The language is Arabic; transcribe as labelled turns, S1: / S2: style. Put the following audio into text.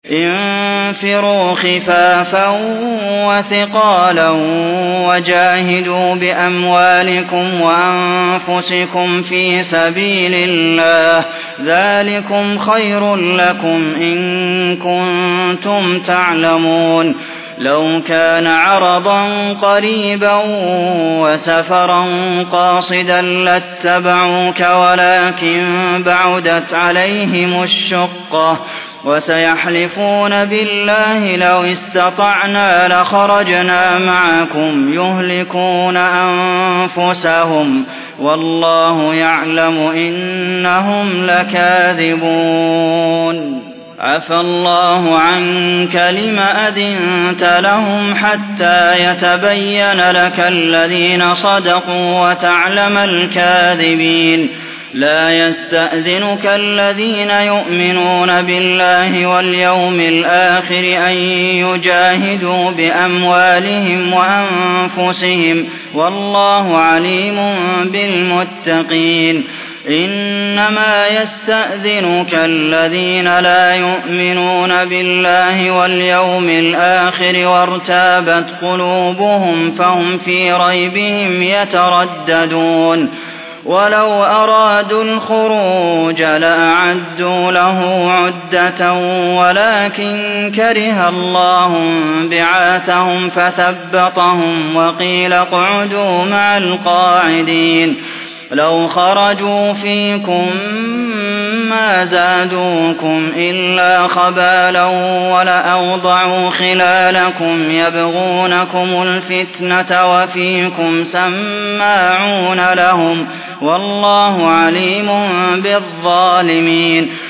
S1: انفروا خفافا وثقالا وجاهدوا بأموالكم وأنفسكم في سبيل الله ذلكم خير لكم إن كنتم تعلمون لو كان عرضا قريبا وسفرا قاصدا لاتبعوك ولكن بعدت عليهم الشقة وسيحلفون بالله لو استطعنا لخرجنا معكم يهلكون أنفسهم والله يعلم إنهم لكاذبون عفى الله عنك لم أذنت لهم حتى يتبين لك الذين صدقوا وتعلم الكاذبين لا يستأذنك الذين يؤمنون بالله واليوم الآخر أن يجاهدوا بأموالهم وأنفسهم والله عليم بالمتقين إنما يستأذنك الذين لا يؤمنون بالله واليوم الآخر وارتابت قلوبهم فهم في ريبهم يترددون ولو أرادوا الخروج لأعدوا له عدة ولكن كره الله بعاثهم فثبطهم وقيل اقعدوا مع القاعدين لو خرجوا فيكم ما زادوكم إلا خبالا ولأوضعوا خلالكم يبغونكم الفتنة وفيكم سماعون لهم والله عليم بالظالمين